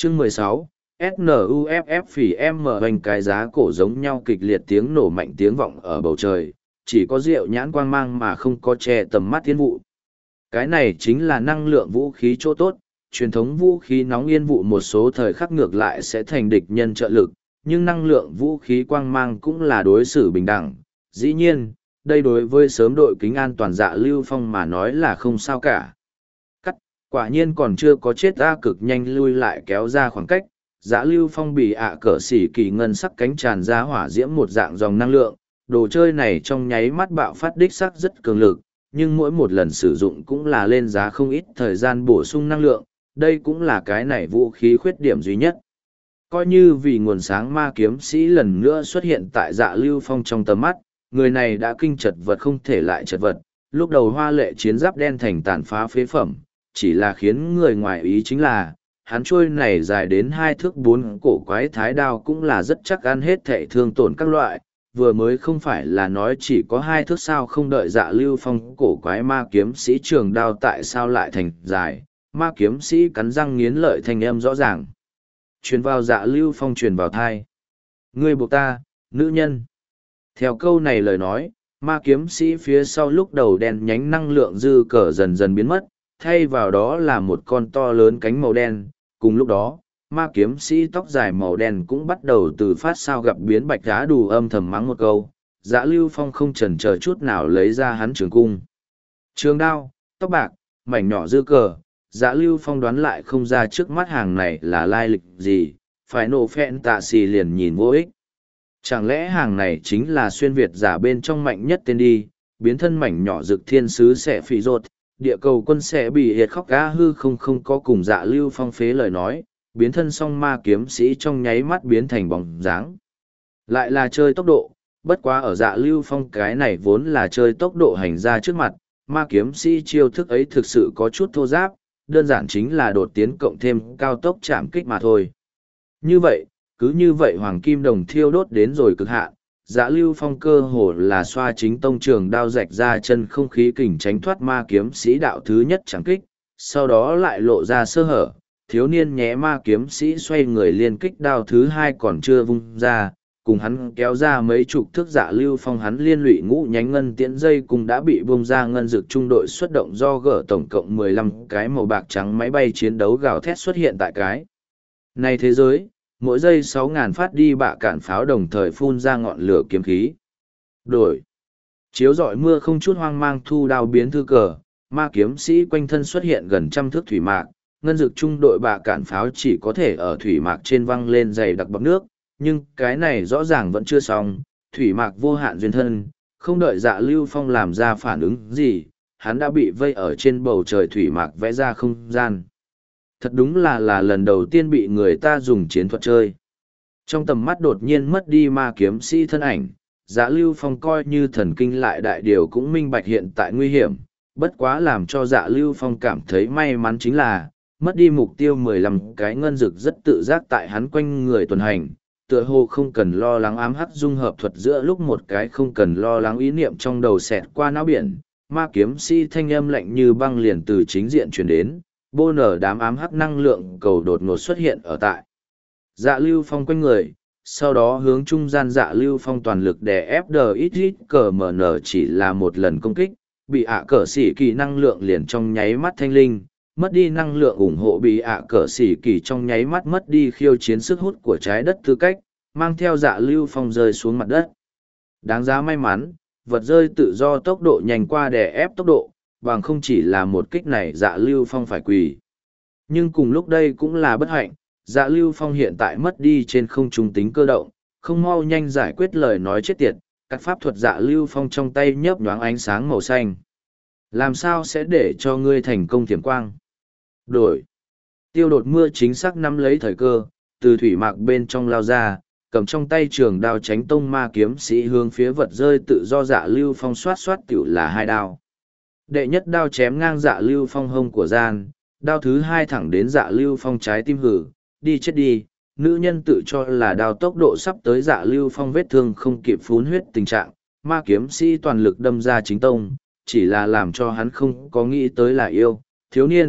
Chương 16, SNUFF phỉ M hoành cái giá cổ giống nhau kịch liệt tiếng nổ mạnh tiếng vọng ở bầu trời, chỉ có rượu nhãn quang mang mà không có che tầm mắt thiên vụ. Cái này chính là năng lượng vũ khí chỗ tốt, truyền thống vũ khí nóng yên vụ một số thời khắc ngược lại sẽ thành địch nhân trợ lực, nhưng năng lượng vũ khí quang mang cũng là đối xử bình đẳng. Dĩ nhiên, đây đối với sớm đội kính an toàn Dạ Lưu Phong mà nói là không sao cả. Quả nhiên còn chưa có chết ra cực nhanh lui lại kéo ra khoảng cách, Dạ Lưu Phong bị cỡ xỉ kỳ ngân sắc cánh tràn ra hỏa diễm một dạng dòng năng lượng, đồ chơi này trong nháy mắt bạo phát đích sắc rất cường lực, nhưng mỗi một lần sử dụng cũng là lên giá không ít thời gian bổ sung năng lượng, đây cũng là cái này vũ khí khuyết điểm duy nhất. Coi như vì nguồn sáng ma kiếm sĩ lần nữa xuất hiện tại Dạ Lưu Phong trong tầm mắt, người này đã kinh chật vật không thể lại chật vật, lúc đầu hoa lệ chiến giáp đen thành tàn phá phế phẩm, chỉ là khiến người ngoài ý chính là, hắn trôi này dài đến 2 thước 4 cổ quái thái đao cũng là rất chắc ăn hết thệ thương tổn các loại, vừa mới không phải là nói chỉ có 2 thước sao không đợi Dạ Lưu Phong cổ quái ma kiếm sĩ trường đao tại sao lại thành dài, ma kiếm sĩ cắn răng nghiến lợi thanh âm rõ ràng. Truyền vào Dạ Lưu Phong truyền vào thai. Ngươi buộc ta, nữ nhân. Theo câu này lời nói, ma kiếm sĩ phía sau lúc đầu đen nhánh năng lượng dư cờ dần dần biến mất, thay vào đó là một con to lớn cánh màu đen. Cùng lúc đó, ma kiếm sĩ tóc dài màu đen cũng bắt đầu từ phát sao gặp biến bạch đá đủ âm thầm mắng một câu. Dạ Lưu Phong không chần chờ chút nào lấy ra hắn trường cung. Trường đao, tóc bạc, mảnh nhỏ dư cờ, Dạ Lưu Phong đoán lại không ra trước mắt hàng này là lai lịch gì, phải nổ phẹn tạ xì liền nhìn vô ích. Chẳng lẽ hàng này chính là xuyên Việt giả bên trong mạnh nhất tên đi, biến thân mảnh nhỏ dực thiên sứ sẽ phỉ rột, địa cầu quân sẽ bị hiệt khóc gá hư không có cùng Dạ Lưu Phong phế lời nói, biến thân song ma kiếm sĩ trong nháy mắt biến thành bóng dáng. Lại là chơi tốc độ, bất quá ở Dạ Lưu Phong cái này vốn là chơi tốc độ hành ra trước mặt, ma kiếm sĩ chiêu thức ấy thực sự có chút thô giáp, đơn giản chính là đột tiến cộng thêm cao tốc chạm kích mà thôi. Cứ như vậy hoàng kim đồng thiêu đốt đến rồi cực hạn, Dạ Lưu Phong cơ hồ là xoa chính tông trường đao rạch ra chân không khí kình tránh thoát ma kiếm sĩ đạo thứ nhất chẳng kích, sau đó lại lộ ra sơ hở, thiếu niên nhé ma kiếm sĩ xoay người liên kích đao thứ hai còn chưa vung ra, cùng hắn kéo ra mấy chục thước. Dạ Lưu Phong hắn liên lụy ngũ nhánh ngân tiễn dây cùng đã bị bung ra ngân dực trung đội xuất động do gỡ tổng cộng 15 cái màu bạc trắng máy bay chiến đấu gào thét xuất hiện tại cái này thế giới. Mỗi giây 6.000 phát đi bạ cản pháo đồng thời phun ra ngọn lửa kiếm khí. Đổi. Chiếu rọi mưa không chút hoang mang thu đao biến thư cờ, ma kiếm sĩ quanh thân xuất hiện gần trăm thước thủy mạc, ngân dực trung đội bạ cản pháo chỉ có thể ở thủy mạc trên văng lên dày đặc bọc nước, nhưng cái này rõ ràng vẫn chưa xong, thủy mạc vô hạn duyên thân, không đợi Dạ Lưu Phong làm ra phản ứng gì, hắn đã bị vây ở trên bầu trời thủy mạc vẽ ra không gian. Thật đúng là lần đầu tiên bị người ta dùng chiến thuật chơi. Trong tầm mắt đột nhiên mất đi ma kiếm sĩ thân ảnh, Dạ Lưu Phong coi như thần kinh lại đại điều cũng minh bạch hiện tại nguy hiểm, bất quá làm cho Dạ Lưu Phong cảm thấy may mắn chính là, mất đi mục tiêu 15 cái ngân dực rất tự giác tại hắn quanh người tuần hành, tựa hồ không cần lo lắng ám hắc dung hợp thuật giữa lúc một cái không cần lo lắng ý niệm trong đầu xẹt qua não biển, ma kiếm sĩ thanh âm lạnh như băng liền từ chính diện truyền đến. Bô nở đám ám hắc năng lượng cầu đột ngột xuất hiện ở tại Dạ Lưu Phong quanh người, sau đó hướng trung gian Dạ Lưu Phong toàn lực đè ép đờ ít ít cờ mở nở chỉ là một lần công kích, bị cờ xỉ kỳ năng lượng liền trong nháy mắt thanh linh, mất đi năng lượng ủng hộ bị cờ xỉ kỳ trong nháy mắt mất đi khiêu chiến sức hút của trái đất tư cách, mang theo Dạ Lưu Phong rơi xuống mặt đất. Đáng giá may mắn, vật rơi tự do tốc độ nhanh qua đè ép tốc độ, bằng không chỉ là một kích này Dạ Lưu Phong phải quỳ. Nhưng cùng lúc đây cũng là bất hạnh, Dạ Lưu Phong hiện tại mất đi trên không trung tính cơ động, không mau nhanh giải quyết lời nói chết tiệt, các pháp thuật Dạ Lưu Phong trong tay nhấp nhoáng ánh sáng màu xanh. Làm sao sẽ để cho ngươi thành công thiểm quang? Đổi. Tiêu đột mưa chính xác nắm lấy thời cơ, từ thủy mạc bên trong lao ra, cầm trong tay trường đao tránh tông ma kiếm sĩ hướng phía vật rơi tự do Dạ Lưu Phong xoát tiểu là 2 đao. Đệ nhất đao chém ngang Dạ Lưu Phong hông của gian, đao thứ 2 thẳng đến Dạ Lưu Phong trái tim hử, đi chết đi, nữ nhân tự cho là đao tốc độ sắp tới Dạ Lưu Phong vết thương không kịp phun huyết tình trạng, ma kiếm sĩ toàn lực đâm ra chính tông, chỉ là làm cho hắn không có nghĩ tới là yêu, thiếu niên,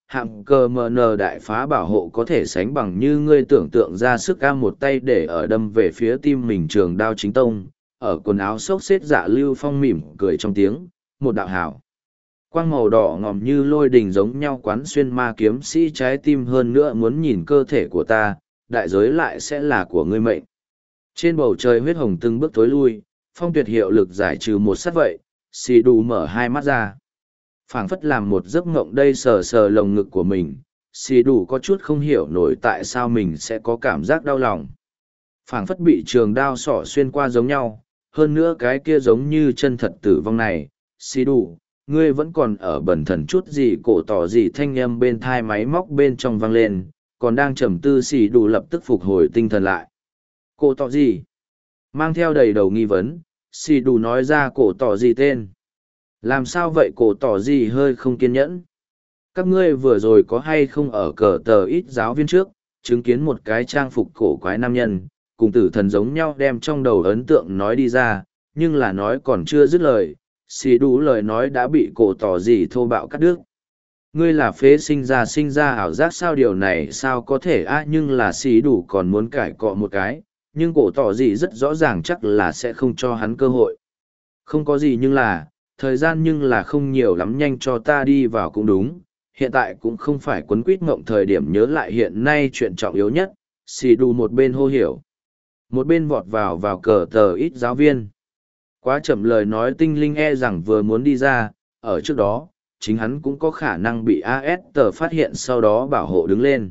hạng cờ mờ nờ đại phá bảo hộ có thể sánh bằng như ngươi tưởng tượng ra sức ca một tay để ở đâm về phía tim mình trường đao chính tông, ở quần áo xốc xếp Dạ Lưu Phong mỉm cười trong tiếng, một đạo hảo. Quang màu đỏ ngòm như lôi đình giống nhau quán xuyên ma kiếm sĩ trái tim hơn nữa muốn nhìn cơ thể của ta, đại giới lại sẽ là của ngươi mệnh. Trên bầu trời huyết hồng từng bước tối lui, phong tuyệt hiệu lực giải trừ một sát vậy, xì đủ mở hai mắt ra. Phảng phất làm một giấc mộng đây sờ sờ lồng ngực của mình, xì đủ có chút không hiểu nổi tại sao mình sẽ có cảm giác đau lòng. Phảng phất bị trường đao sỏ xuyên qua giống nhau, hơn nữa cái kia giống như chân thật tử vong này, xì đủ. Ngươi vẫn còn ở bẩn thần chút gì cổ tỏ gì thanh âm bên thai máy móc bên trong vang lên, còn đang trầm tư xì đủ lập tức phục hồi tinh thần lại. Cổ tỏ gì? Mang theo đầy đầu nghi vấn, xì đủ nói ra cổ tỏ gì tên. Làm sao vậy cổ tỏ gì hơi không kiên nhẫn? Các ngươi vừa rồi có hay không ở cờ tờ ít giáo viên trước, chứng kiến một cái trang phục cổ quái nam nhân, cùng tử thần giống nhau đem trong đầu ấn tượng nói đi ra, nhưng là nói còn chưa dứt lời. Xì đủ lời nói đã bị cổ tỏ gì thô bạo cắt đứt. Ngươi là phế sinh ra ảo giác sao điều này sao có thể nhưng là xì đủ còn muốn cải cọ một cái, nhưng cổ tỏ gì rất rõ ràng chắc là sẽ không cho hắn cơ hội. Không có gì nhưng là, thời gian nhưng là không nhiều lắm nhanh cho ta đi vào cũng đúng, hiện tại cũng không phải quấn quýt mộng thời điểm nhớ lại hiện nay chuyện trọng yếu nhất, xì đủ một bên hô hiểu. Một bên vọt vào cờ tờ ít giáo viên. Quá chậm lời nói tinh linh e rằng vừa muốn đi ra, ở trước đó, chính hắn cũng có khả năng bị AS tờ phát hiện sau đó bảo hộ đứng lên.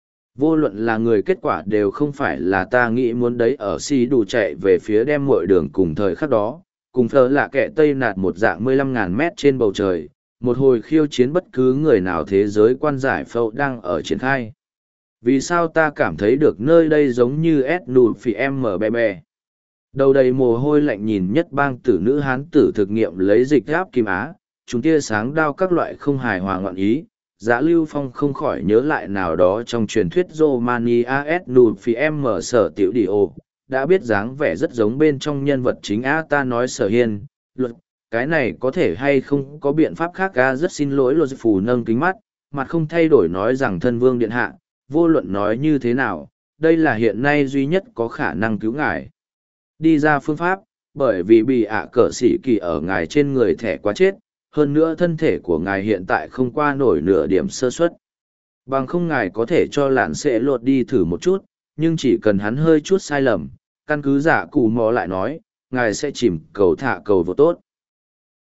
Vô luận là người kết quả đều không phải là ta nghĩ muốn đấy ở xì đủ chạy về phía đem muội đường cùng thời khắc đó, cùng phờ là kẻ tây nạt một dạng 15.000 mét trên bầu trời, một hồi khiêu chiến bất cứ người nào thế giới quan giải phẫu đang ở triển khai. Vì sao ta cảm thấy được nơi đây giống như S nụ phì em mở bè bè. Đầu đầy mồ hôi lạnh nhìn nhất bang tử nữ hán tử thực nghiệm lấy dịch áp kim á, chúng tia sáng đao các loại không hài hòa ngọn ý. Dạ Lưu Phong không khỏi nhớ lại nào đó trong truyền thuyết Romani AS nụ phì em mở sở tiểu đi ô, đã biết dáng vẻ rất giống bên trong nhân vật chính á ta nói sở hiên, luật, cái này có thể hay không có biện pháp khác rất xin lỗi luật phù nâng kính mắt, mặt không thay đổi nói rằng thân vương điện hạ, vô luận nói như thế nào, đây là hiện nay duy nhất có khả năng cứu ngài. Đi ra phương pháp, bởi vì bị cờ sĩ kỳ ở ngài trên người thẻ quá chết, hơn nữa thân thể của ngài hiện tại không qua nổi nửa điểm sơ suất. Bằng không ngài có thể cho lạn sẽ lột đi thử một chút, nhưng chỉ cần hắn hơi chút sai lầm, căn cứ giả cụ mò lại nói, ngài sẽ chìm cầu thả cầu vô tốt.